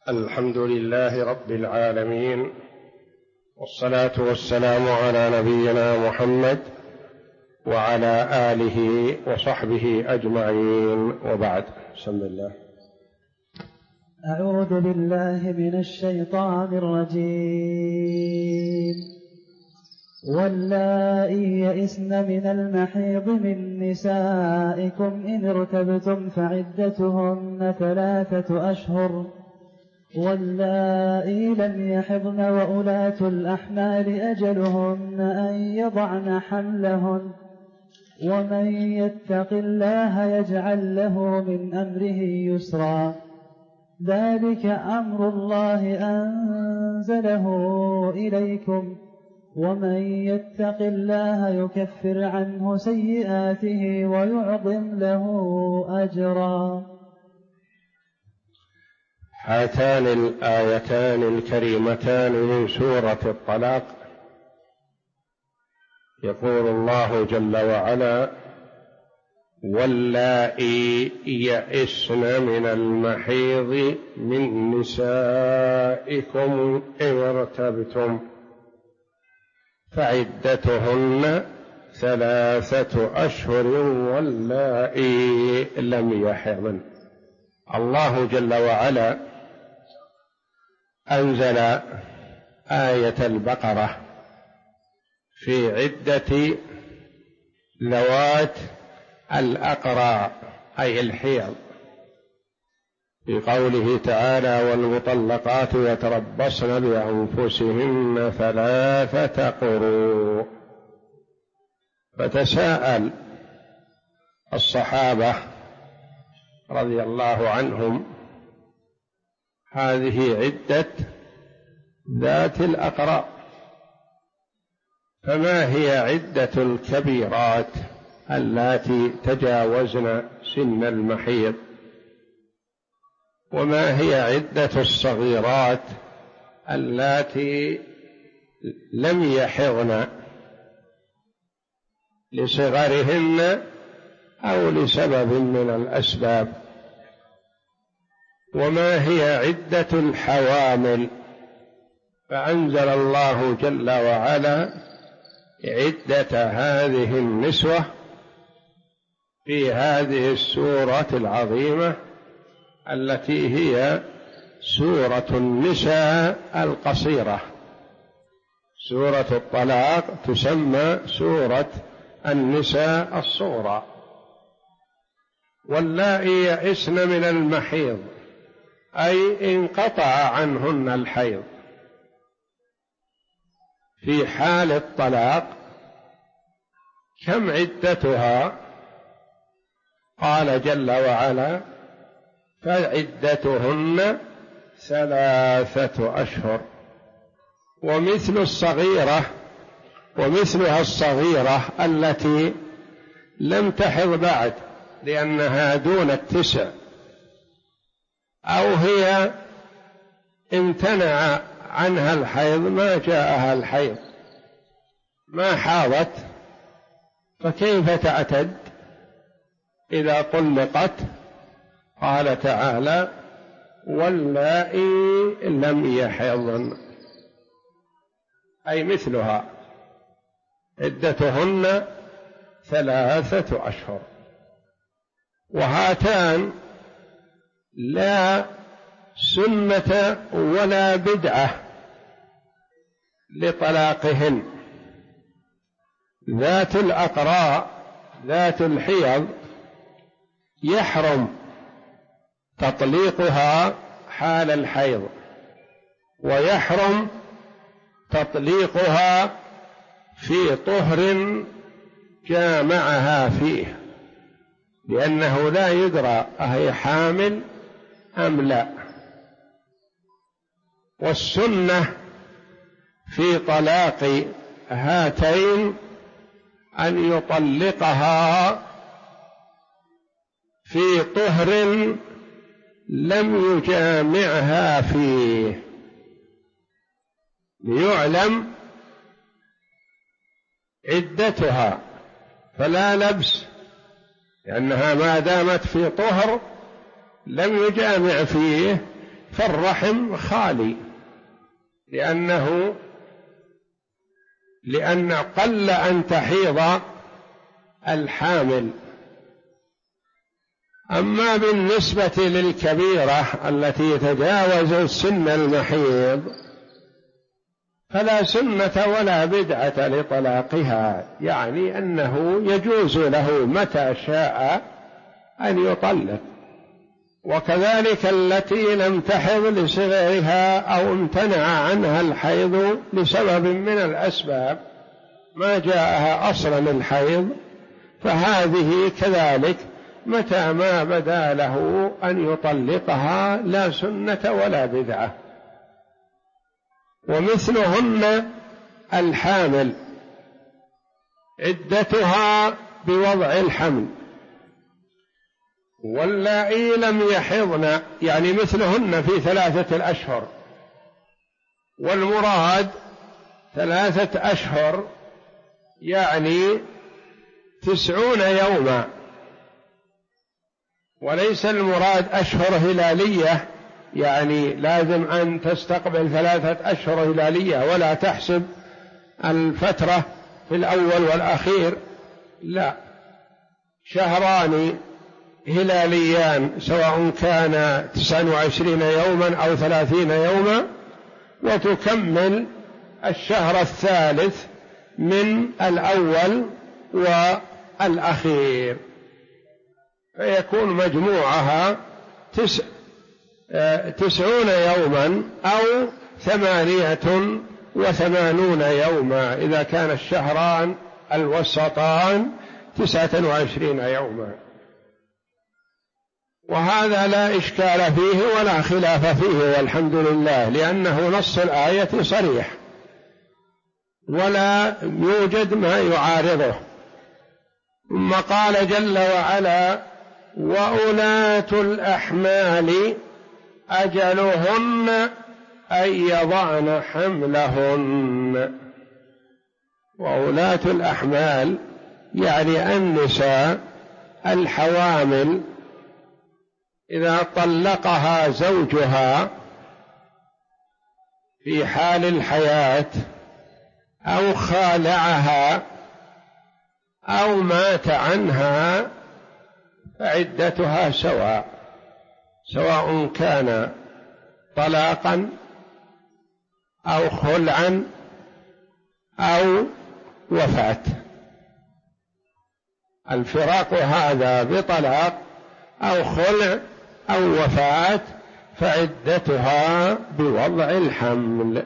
الحمد لله رب العالمين، والصلاة والسلام على نبينا محمد وعلى آله وصحبه أجمعين، وبعد. بسم الله. أعوذ بالله من الشيطان الرجيم. واللائي يئسن من المحيض من نسائكم إن ارتبتم فعدتهن 3 أشهر، واللائي لم يحضن وأولاة الأحمال أجلهن أن يضعن حملهن، ومن يتق الله يجعل له من أمره يسرا، ذلك أمر الله أنزله إليكم، ومن يتق الله يكفر عنه سيئاته ويعظم له أجرا. هاتان الآيتان الكريمتان من سورة الطلاق يقول الله جل وعلا: واللائي يئسن من المحيض من نسائكم إن ارتبتم فعدتهن 3 أشهر واللائي لم يحضن. الله جل وعلا أنزل آية البقرة في عدة ذوات الأقراء أي الحيض، في قوله تعالى: والمطلقات يتربصن بأنفسهن 3 قروء. فتساءل الصحابة رضي الله عنهم: هذه عدة ذات الأقراء، فما هي عدة الكبيرات اللاتي تجاوزن سن المحيض؟ وما هي عدة الصغيرات اللاتي لم يحضن لصغرهن أو لسبب من الأسباب؟ وما هي عدة الحوامل؟ فأنزل الله جل وعلا عدة هذه النسوة في هذه السورة العظيمة التي هي سورة النساء القصيرة. سورة الطلاق تسمى سورة النساء الصغرى. واللائي يئسن من المحيض أي انقطع عنهن الحيض. في حال الطلاق كم عدتها؟ قال جل وعلا: فعدتهن 3 أشهر. ومثلها الصغيرة التي لم تحض بعد لأنها دون 9، أو هي امتنع عنها الحيض، ما جاءها الحيض، ما حاضت، فكيف تعتد إذا طلقت؟ قال تعالى: واللائي لم يحضن، أي مثلها عدتهن 3 أشهر. وهاتان لا سنة ولا بدعة لطلاقهن. ذات الأقراء ذات الحيض يحرم تطليقها حال الحيض، ويحرم تطليقها في طهر جامعها فيه، لأنه لا يدرى أهي حامل أم لا. والسنة في طلاق هاتين أن يطلقها في طهر لم يجامعها فيه، ليعلم عدتها، فلا لبس، لأنها ما دامت في طهر لم يجامع فيه فالرحم خالي، لأن قل أن تحيض الحامل. أما بالنسبة للكبيرة التي تجاوز سن المحيض فلا سنة ولا بدعة لطلاقها، يعني أنه يجوز له متى شاء أن يطلق. وكذلك التي لم تحض لصغرها أو امتنع عنها الحيض لسبب من الأسباب ما جاءها أصلا الحيض، فهذه كذلك متى ما بدا له أن يطلقها لا سنة ولا بدعة. ومثلهن الحامل عدتها بوضع الحمل، واللائي لم يحضن يعني مثلهن في 3 أشهر، والمراد 3 أشهر يعني 90 يوما، وليس المراد أشهر هلالية يعني لازم أن تستقبل 3 أشهر هلالية ولا تحسب الفترة في الأول والأخير، لا، شهران هلاليان سواء كان 29 يوما أو 30 يوما، وتكمل الشهر الثالث من الأول والأخير، فيكون مجموعها 90 يوما أو 88 يوما إذا كان الشهران الوسطان 29 يوما. وهذا لا إشكال فيه ولا خلاف فيه والحمد لله، لأنه نص الآية صريح ولا يوجد ما يعارضه. ثم قال جل وعلا: وأولاة الأحمال أجلهن أن يضعن حملهن. وأولاة الأحمال يعني النساء الحوامل إذا طلقها زوجها في حال الحياة أو خالعها أو مات عنها فعدتها سواء كان طلاقا أو خلعا أو وفاة. الفراق هذا بطلاق أو خلع أو وفاة فعدتها بوضع الحمل.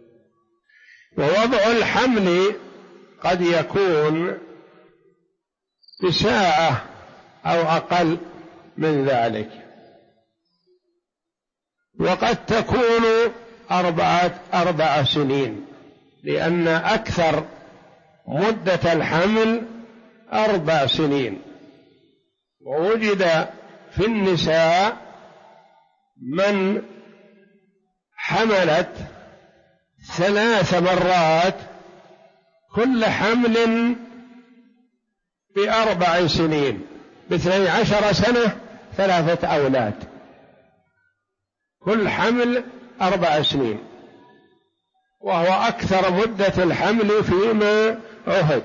ووضع الحمل قد يكون بساعة أو أقل من ذلك، وقد تكون 4 سنين، لأن أكثر مدة الحمل 4 سنين. ووجد في النساء من حملت 3 مرات كل حمل ب4 سنين، ب12 سنة 3 أولاد، كل حمل 4 سنين، وهو أكثر مدة الحمل فيما عهد.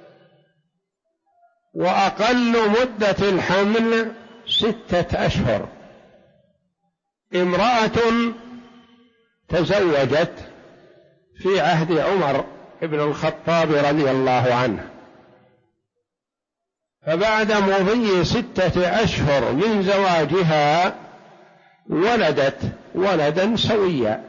وأقل مدة الحمل 6 أشهر. امرأة تزوجت في عهد عمر بن الخطاب رضي الله عنه، فبعد مضي 6 أشهر من زواجها ولدت ولدا سويا،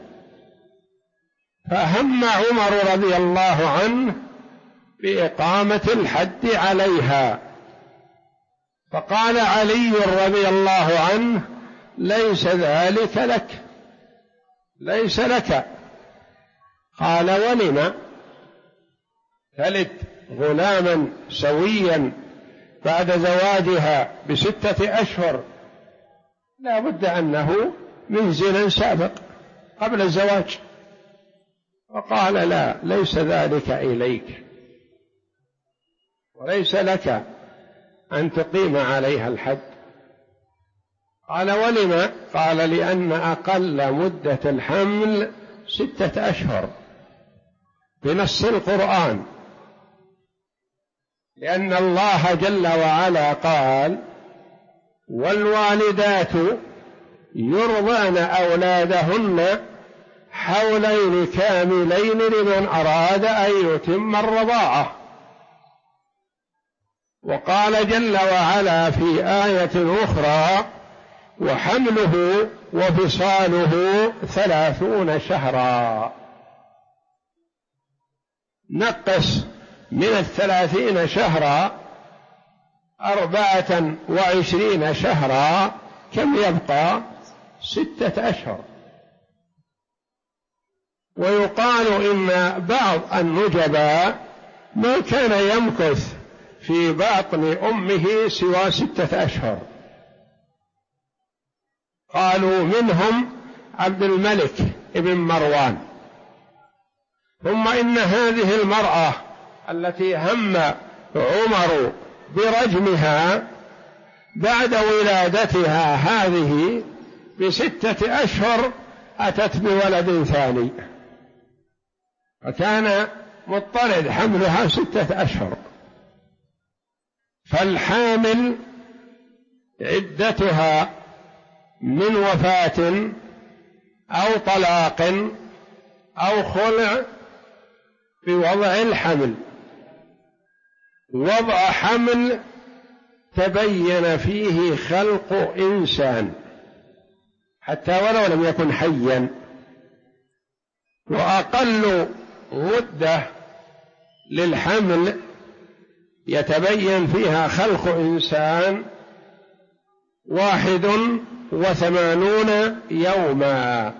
فهم عمر رضي الله عنه بإقامة الحد عليها، فقال علي رضي الله عنه: ليس ذلك لك، ليس لك. قال: ولم؟ تلد غلاما سويا بعد زواجها ب6 أشهر؟ لا بد أنه من زنا سابق قبل الزواج. وقال: لا، ليس ذلك إليك، وليس لك أن تقيم عليها الحد. قال ولم؟ قال لأن أقل مدة الحمل 6 أشهر بنص القرآن، لأن الله جل وعلا قال والوالدات يرضعن أولادهن حولين كاملين لمن أراد أن يتم الرضاعة. وقال جل وعلا في آية أخرى وحمله وفصاله 30 شهرا. نقص من 30 شهرا 24 شهرا، كم يبقى؟ 6 أشهر. ويقال إن بعض النجباء ما كان يمكث في بطن أمه سوى 6 أشهر. قالوا منهم عبد الملك ابن مروان. ثم إن هذه المرأة التي هم عمر برجمها بعد ولادتها هذه ب6 أشهر أتت بولد ثاني، فكان مضطرد حملها 6 أشهر. فالحامل عدتها من وفاة أو طلاق أو خلع بوضع الحمل. وضع حمل تبين فيه خلق إنسان حتى ولو لم يكن حيا، وأقل مدة للحمل يتبين فيها خلق إنسان 81 يوما.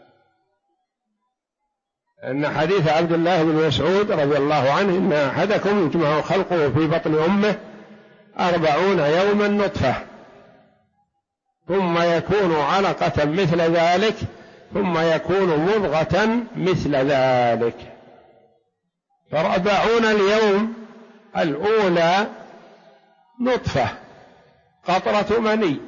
أن حديث عبد الله بن مسعود رضي الله عنه إن أحدكم يجمع خلقه في بطن أمه 40 يوما نطفة، ثم يكون علقة مثل ذلك، ثم يكون مضغة مثل ذلك. ف40 اليوم الأولى نطفة قطرة مني،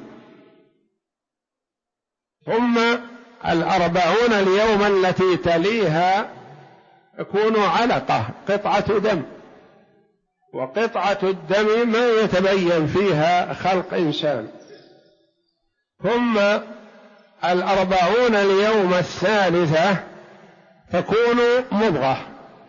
ثم 40 اليوم التي تليها يكون علقة قطعة دم، وقطعة الدم ما يتبين فيها خلق إنسان. ثم 40 اليوم الثالثة تكون مضغة.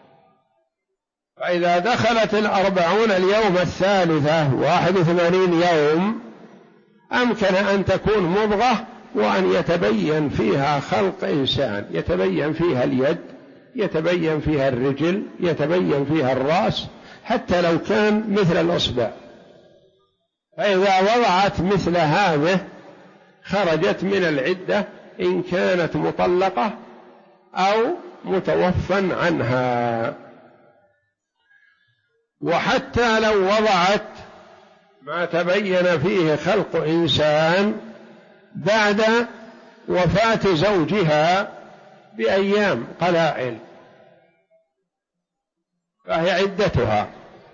فإذا دخلت 40 اليوم الثالثة 81 يوم أمكن أن تكون مضغة، وأن يتبين فيها خلق إنسان، يتبين فيها اليد، يتبين فيها الرجل، يتبين فيها الرأس، حتى لو كان مثل الأصبع. فإذا وضعت مثل هذه خرجت من العدة إن كانت مطلقة أو متوفى عنها. وحتى لو وضعت ما تبين فيه خلق إنسان بعد وفاة زوجها بأيام قلائل فهي عدتها،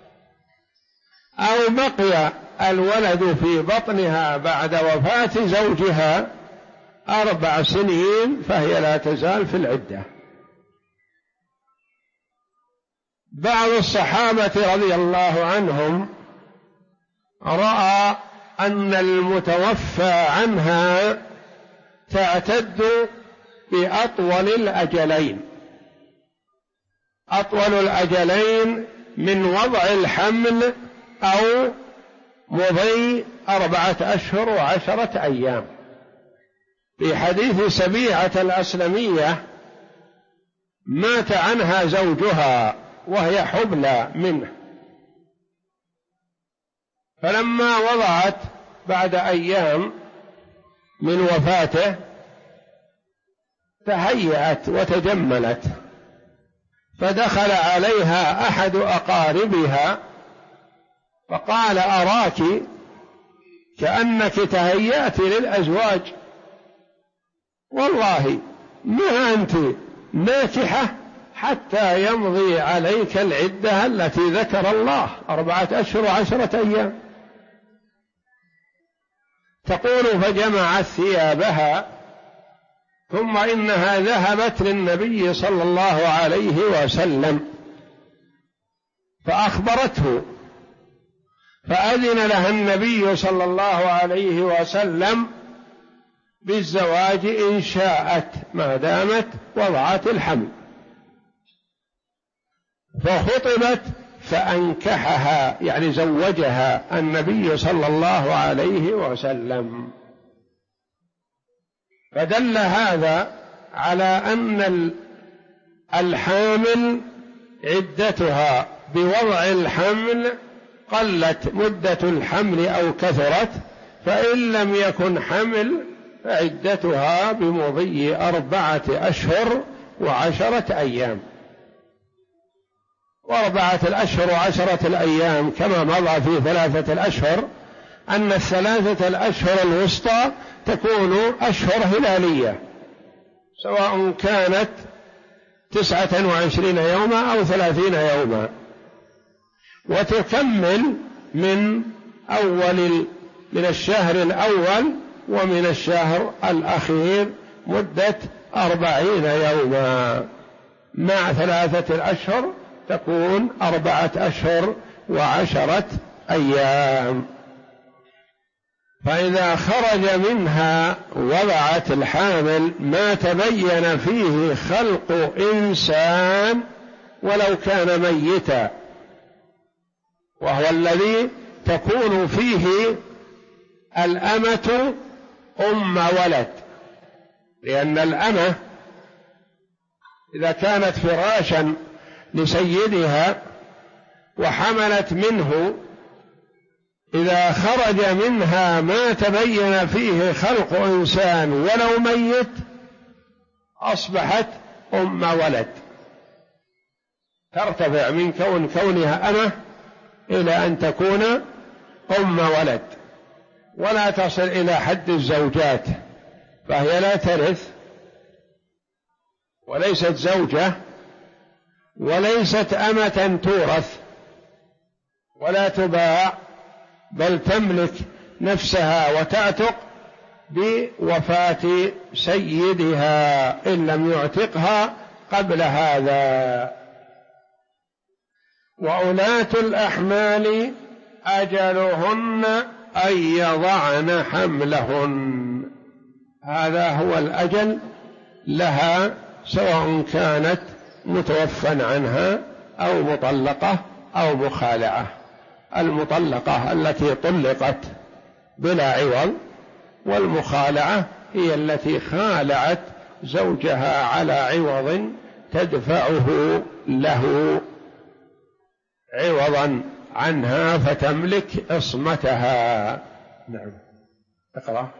أو بقي الولد في بطنها بعد وفاة زوجها 4 سنين فهي لا تزال في العدة. بعض الصحابة رضي الله عنهم رأى أن المتوفى عنها تعتد بأطول الأجلين، أطول الأجلين من وضع الحمل أو مضي 4 أشهر و10 أيام. في حديث سبيعة الأسلمية مات عنها زوجها وهي حبلى منه، فلما وضعت بعد أيام من وفاته تهيأت وتجملت، فدخل عليها أحد أقاربها فقال أراك كأنك تهيأت للأزواج، والله ما أنت ناكحة حتى يمضي عليك العدة التي ذكر الله 4 أشهر و10 أيام. تقول فجمعت ثيابها ثم إنها ذهبت للنبي صلى الله عليه وسلم فأخبرته، فأذن لها النبي صلى الله عليه وسلم بالزواج إن شاءت ما دامت وضعت الحمل، فخطبت فأنكحها يعني زوجها النبي صلى الله عليه وسلم. فدل هذا على أن الحامل عدتها بوضع الحمل قلت مدة الحمل أو كثرت، فإن لم يكن حمل فعدتها بمضي 4 أشهر و10 أيام. و4 الأشهر و10 الأيام كما مضى في 3 الأشهر، أن 3 الأشهر الوسطى تكون أشهر هلالية سواء كانت 29 يوما أو 30 يوما، وتكمل من الشهر الأول ومن الشهر الأخير مدة 40 يوما، مع 3 الأشهر تكون 4 أشهر و10 أيام. فإذا خرج منها وضعت الحامل ما تبين فيه خلق إنسان ولو كان ميتا، وهو الذي تكون فيه الأمة أم ولد، لأن الأمة إذا كانت فراشا لسيدها وحملت منه، إذا خرج منها ما تبين فيه خلق إنسان ولو ميت أصبحت أم ولد، ترتفع من كونها أمة إلى أن تكون أم ولد، ولا تصل إلى حد الزوجات، فهي لا ترث وليست زوجة وليست أمة تورث ولا تباع، بل تملك نفسها وتعتق بوفاة سيدها إن لم يعتقها قبل هذا. وأولاة الأحمال أجلهن أن يضعن حملهن، هذا هو الأجل لها سواء كانت متوفى عنها أو مطلقة أو مخالعة. المطلقة التي طلقت بلا عوض، والمخالعة هي التي خالعت زوجها على عوض تدفعه له عوضا عنها فتملك عصمتها. نعم، اقرأ.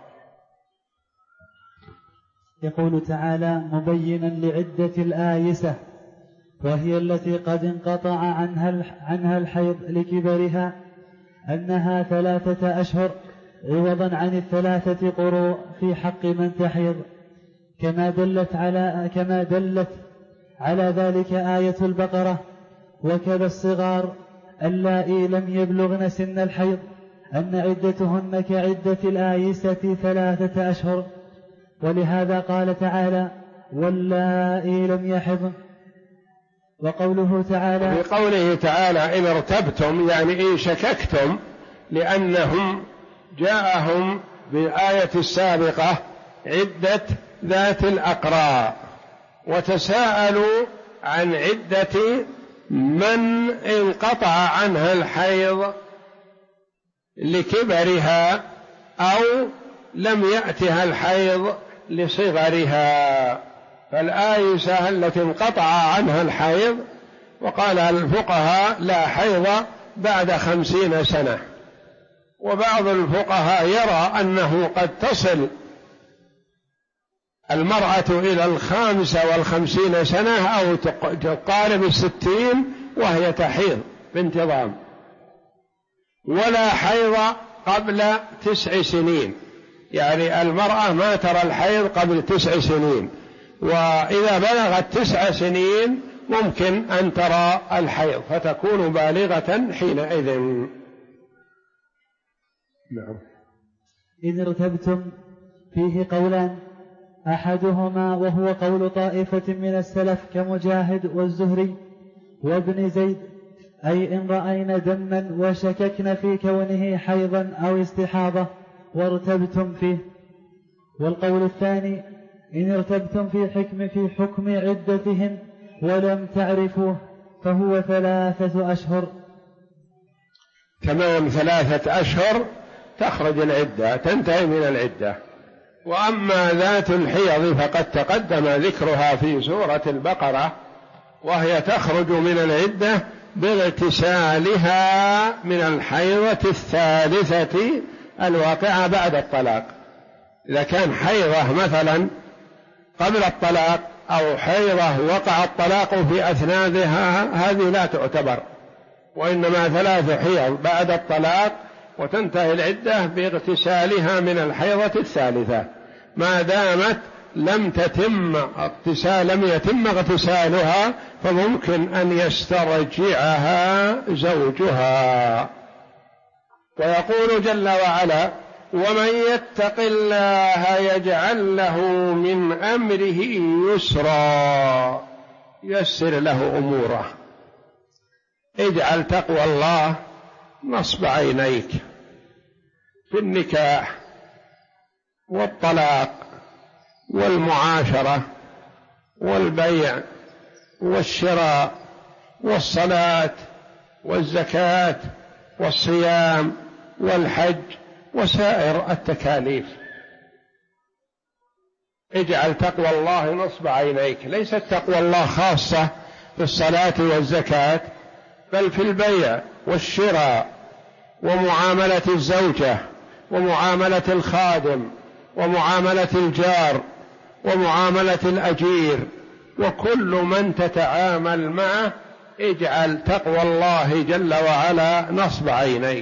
يقول تعالى مبينا لعدة الآيسة، وهي التي قد انقطع عنها الحيض لكبرها، أنها 3 أشهر عوضا عن 3 قروء في حق من تحيض، كما دلت على ذلك آية البقرة. وكذا الصغار اللائي لم يبلغن سن الحيض أن عدتهن كعدة الآيسة 3 أشهر، ولهذا قال تعالى واللائي لم يحضن. وقوله تعالى في قوله تعالى إن ارتبتم يعني إن شككتم، لأنهم جاءهم بالآية السابقة عدة ذات الأقراء، وتساءلوا عن عدة من انقطع عنها الحيض لكبرها أو لم يأتها الحيض لصغرها. فالآيسة التي انقطع عنها الحيض، وقال الفقهاء لا حيض بعد 50 سنة، وبعض الفقهاء يرى أنه قد تصل المرأة إلى 55 سنة أو تقارب 60 وهي تحيض بانتظام، ولا حيض قبل 9 سنين، يعني المرأة ما ترى الحيض قبل 9 سنين، وإذا بلغت 9 سنين ممكن أن ترى الحيض فتكون بالغة حينئذ. نعم. إن ارتبتم فيه قولان، أحدهما وهو قول طائفة من السلف كمجاهد والزهري وابن زيد، أي إن رأينا دما وشككن في كونه حيضا أو استحاضة وارتبتم فيه. والقول الثاني إن ارتبتم في حكم عدتهن ولم تعرفوه فهو 3 أشهر. تمام 3 أشهر تخرج العدة، تنتهي من العدة. وأما ذات الحيض فقد تقدم ذكرها في سورة البقرة، وهي تخرج من العدة باغتسالها من الحيضة الثالثة الواقعة بعد الطلاق. إذا كان حيضة مثلا قبل الطلاق أو حيضة وقع الطلاق في أثناءها، هذه لا تعتبر، وإنما 3 حيض بعد الطلاق، وتنتهي العدة باغتسالها من الحيضة الثالثة ما دامت لم يتم اغتسالها، فممكن أن يسترجعها زوجها. ويقول جل وعلا: ومن يتق الله يجعل له من أمره يسرا، يسر له أموره. اجعل تقوى الله نصب عينيك في النكاح والطلاق والمعاشرة والبيع والشراء والصلاة والزكاة والصيام والحج وسائر التكاليف. اجعل تقوى الله نصب عينيك. ليست تقوى الله خاصة في الصلاة والزكاة، بل في البيع والشراء ومعاملة الزوجة ومعاملة الخادم ومعاملة الجار ومعاملة الأجير وكل من تتعامل معه. اجعل تقوى الله جل وعلا نصب عينيك.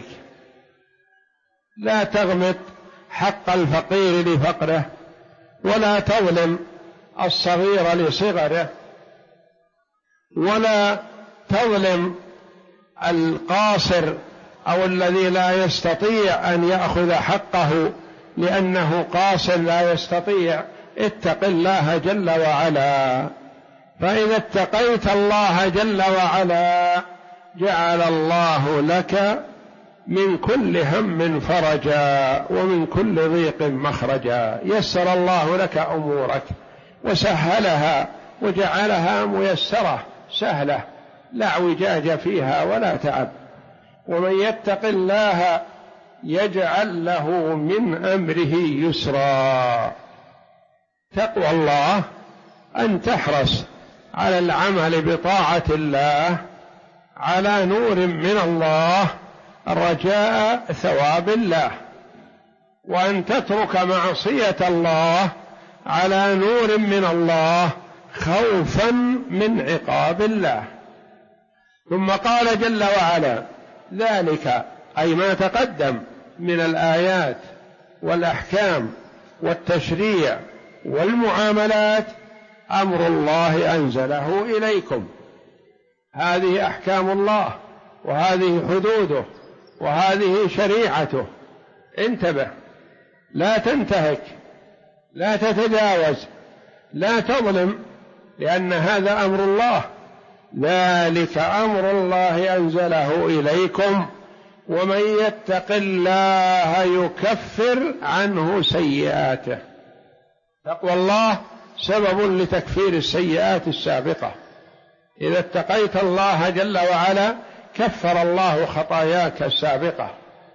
لا تغمط حق الفقير لفقره، ولا تظلم الصغير لصغره، ولا تظلم القاصر أو الذي لا يستطيع أن يأخذ حقه لأنه قاصر لا يستطيع. اتق الله جل وعلا، فإذا اتقيت الله جل وعلا جعل الله لك من كل هم فرجا ومن كل ضيق مخرجا. يسر الله لك أمورك وسهلها وجعلها ميسرة سهلة، لا اعوجاج فيها ولا تعب. ومن يتق الله يجعل له من أمره يسرا. تقوى الله أن تحرص على العمل بطاعة الله على نور من الله رجاء ثواب الله، وأن تترك معصية الله على نور من الله خوفا من عقاب الله. ثم قال جل وعلا: ذلك أي ما تقدم من الآيات والأحكام والتشريع والمعاملات أمر الله أنزله إليكم. هذه أحكام الله، وهذه حدوده، وهذه شريعته. انتبه، لا تنتهك، لا تتجاوز، لا تظلم، لأن هذا أمر الله. ذلك أمر الله أنزله إليكم، ومن يتق الله يكفر عنه سيئاته. تقوى الله سبب لتكفير السيئات السابقة. إذا اتقيت الله جل وعلا كفر الله خطاياك السابقة.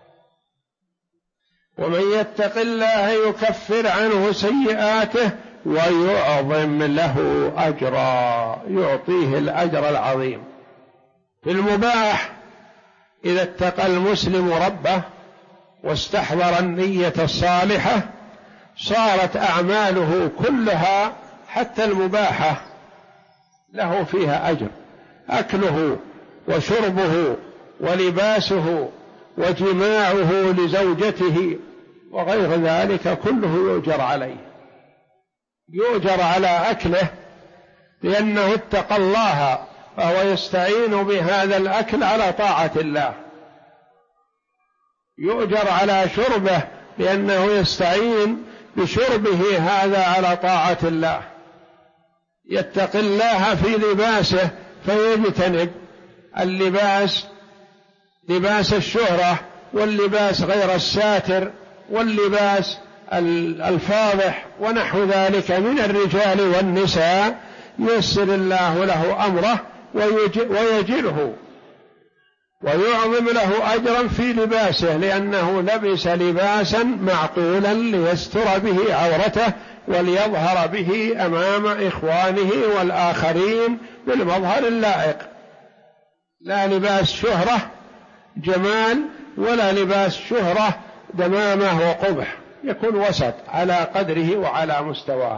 ومن يتق الله يكفر عنه سيئاته ويعظم له أجرا، يعطيه الأجر العظيم. في المباح إذا اتقى المسلم ربه واستحضر النية الصالحة صارت أعماله كلها حتى المباحة له فيها أجر. أكله وشربه ولباسه وجماعه لزوجته وغير ذلك كله يؤجر عليه، يؤجر على أكله لأنه اتقى الله، فهو يستعين بهذا الأكل على طاعة الله. يؤجر على شربه لأنه يستعين بشربه هذا على طاعة الله، يتقي الله في لباسه فيجتنب اللباس، لباس الشهرة واللباس غير الساتر واللباس الفاضح ونحو ذلك من الرجال والنساء، ييسر الله له أمره ويجره ويعظم له أجرا في لباسه، لأنه لبس لباسا معقولا ليستر به عورته وليظهر به أمام إخوانه والآخرين بالمظهر اللائق، لا لباس شهرة جمال ولا لباس شهرة دمامة وقبح، يكون وسط على قدره وعلى مستواه،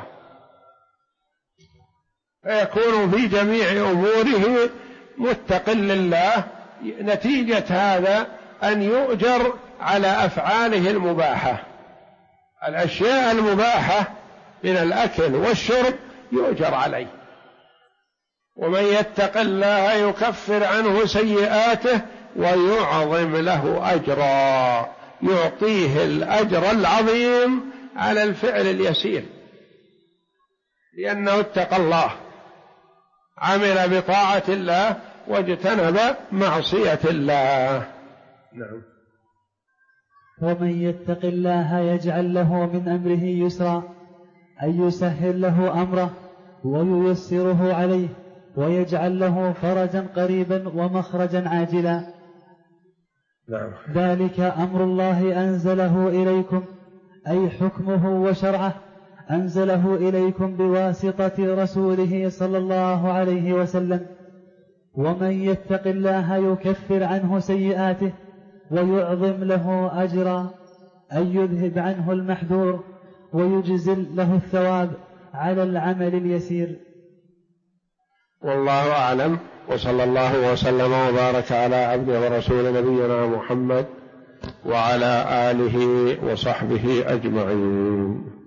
فيكون في جميع أموره متق لله. نتيجة هذا أن يؤجر على أفعاله المباحة، الأشياء المباحة من الأكل والشرب يؤجر عليه. ومن يتق الله يكفر عنه سيئاته ويعظم له أجرا، يعطيه الأجر العظيم على الفعل اليسير، لأنه اتقى الله، عمل بطاعة الله واجتنب معصية الله. نعم. ومن يتق الله يجعل له من أمره يسرا، أي يسهل له أمره وييسره عليه ويجعل له فرجا قريبا ومخرجا عاجلا. نعم. ذلك أمر الله أنزله إليكم، أي حكمه وشرعه أنزله إليكم بواسطة رسوله صلى الله عليه وسلم. ومن يتق الله يكفر عنه سيئاته ويعظم له أجرا، أي يذهب عنه المحذور ويجزل له الثواب على العمل اليسير. والله أعلم، وصلى الله وسلم وبارك على عبده ورسول نبينا محمد وعلى آله وصحبه أجمعين.